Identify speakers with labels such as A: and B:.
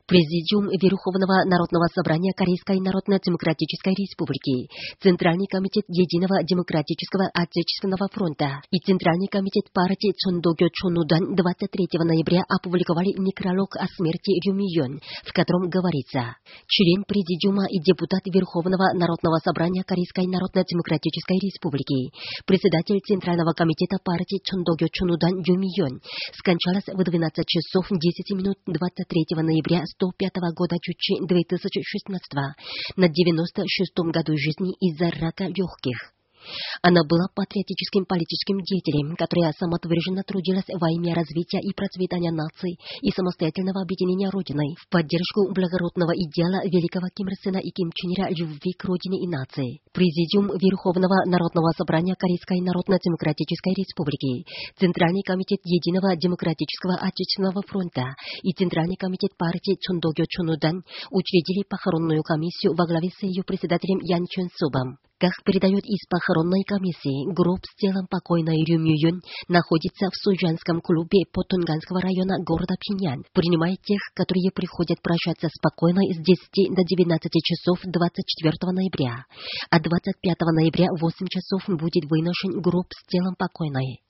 A: Президиум Верховного Народного Собрания Корейской Народно-Демократической Республики, Центральный комитет Единого Демократического Отечественного фронта и Центральный комитет партии Чондогё Чонудан 23 ноября опубликовали некролог о смерти Рю Ми-ён, в котором говорится: член Президиума и депутат Верховного Народного Собрания Корейской Народно-Демократической Республики, председатель Центрального комитета партии Чондогё Чонудан Рю Ми-ён скончалась в 12 часов 10 минут 23 ноября 105 года Чучи 2016 на 96-м году жизни из-за рака легких. Она была патриотическим политическим деятелем, которая самоотверженно трудилась во имя развития и процветания нации и самостоятельного объединения Родиной в поддержку благородного идеала великого Ким Ир Сена и Ким Чен Ира любви к Родине и нации. Президиум Верховного Народного Собрания Корейской Народно-Демократической Республики, Центральный комитет Единого Демократического Отечественного фронта и Центральный комитет партии Чондогё Чонудан учредили похоронную комиссию во главе с ее председателем Ян Чон Собом. Как передает из похоронной комиссии, гроб с телом покойной Рю Ми-ён находится в Сужанском клубе Потонганского района города Пхеньян, принимая тех, которые приходят прощаться с покойной с 10 до 19 часов 24 ноября, а 25 ноября в 8 часов будет выношен гроб с телом покойной.